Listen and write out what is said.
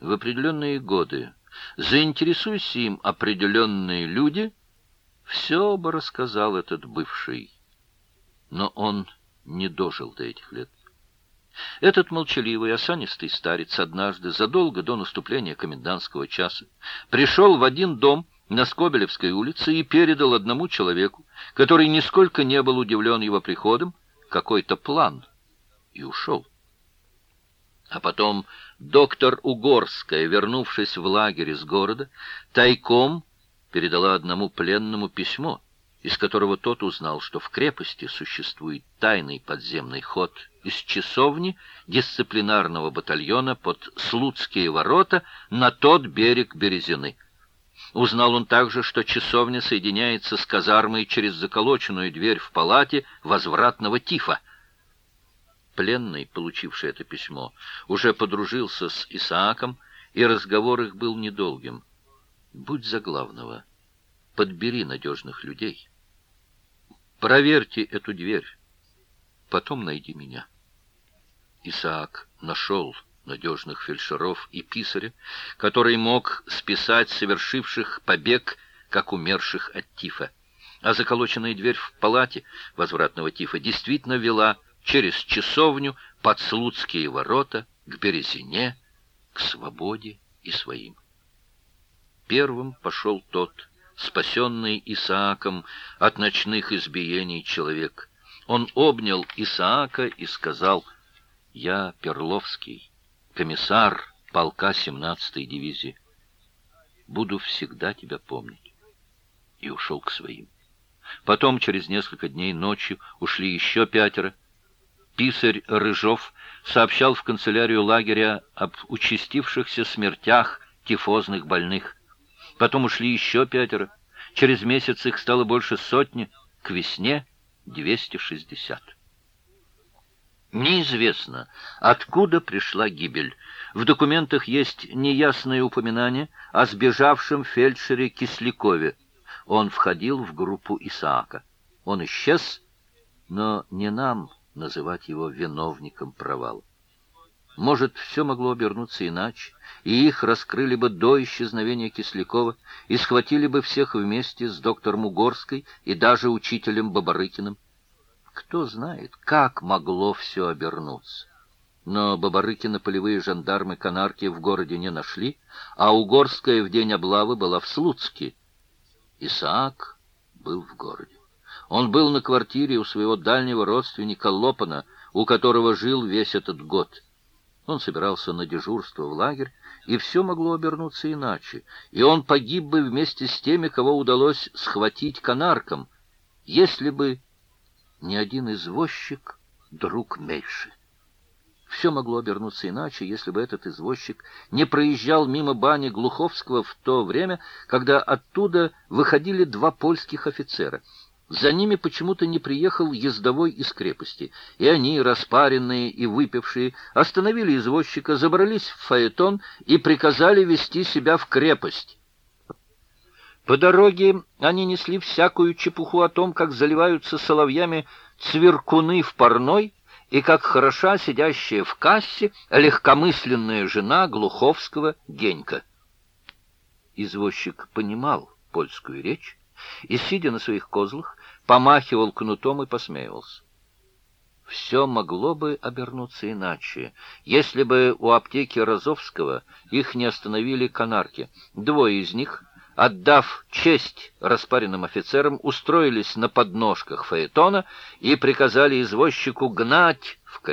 в определенные годы, заинтересуйся им определенные люди, все бы рассказал этот бывший. Но он не дожил до этих лет. Этот молчаливый, осанистый старец однажды, задолго до наступления комендантского часа, пришел в один дом на Скобелевской улице и передал одному человеку, который нисколько не был удивлен его приходом, какой-то план, и ушел. А потом доктор Угорская, вернувшись в лагерь из города, тайком передала одному пленному письмо, из которого тот узнал, что в крепости существует тайный подземный ход из часовни дисциплинарного батальона под Слуцкие ворота на тот берег Березины. Узнал он также, что часовня соединяется с казармой через заколоченную дверь в палате возвратного тифа. Пленный, получивший это письмо, уже подружился с Исааком, и разговор их был недолгим. «Будь за главного, подбери надежных людей. Проверьте эту дверь, потом найди меня». Исаак нашел надежных фельдшеров и писаря, который мог списать совершивших побег, как умерших от тифа. А заколоченная дверь в палате возвратного тифа действительно вела через часовню под Слуцкие ворота к Березине, к свободе и своим. Первым пошел тот, спасенный Исааком от ночных избиений человек. Он обнял Исаака и сказал: «Я Перловский, комиссар полка 17-й дивизии. Буду всегда тебя помнить». И ушел к своим. Потом, через несколько дней, ночью ушли еще 5. Писарь Рыжов сообщал в канцелярию лагеря об участившихся смертях тифозных больных. Потом ушли еще 5. Через месяц их стало больше 100, к весне 260. Неизвестно, откуда пришла гибель. В документах есть неясное упоминание о сбежавшем фельдшере Кислякове. Он входил в группу Исаака. Он исчез, но не нам называть его виновником провала. Может, все могло обернуться иначе, и их раскрыли бы до исчезновения Кислякова и схватили бы всех вместе с доктором Угорской и даже учителем Бабарыкиным. Кто знает, как могло все обернуться. Но Бабарыкина полевые жандармы канарки в городе не нашли, а Угорская в день облавы была в Слуцке. Исаак был в городе. Он был на квартире у своего дальнего родственника Лопана, у которого жил весь этот год. Он собирался на дежурство в лагерь, и все могло обернуться иначе, и он погиб бы вместе с теми, кого удалось схватить канаркам, если бы не один извозчик, друг Мейши. Все могло обернуться иначе, если бы этот извозчик не проезжал мимо бани Глуховского в то время, когда оттуда выходили 2 польских офицера. За ними почему-то не приехал ездовой из крепости, и они, распаренные и выпившие, остановили извозчика, забрались в фаэтон и приказали вести себя в крепость. По дороге они несли всякую чепуху о том, как заливаются соловьями цвиркуны в парной, и как хороша сидящая в кассе легкомысленная жена Глуховского Генька. Извозчик понимал польскую речь и, сидя на своих козлах, помахивал кнутом и посмеивался. Все могло бы обернуться иначе, если бы у аптеки Розовского их не остановили канарки. 2 из них, отдав честь распаренным офицерам, устроились на подножках фаэтона и приказали извозчику гнать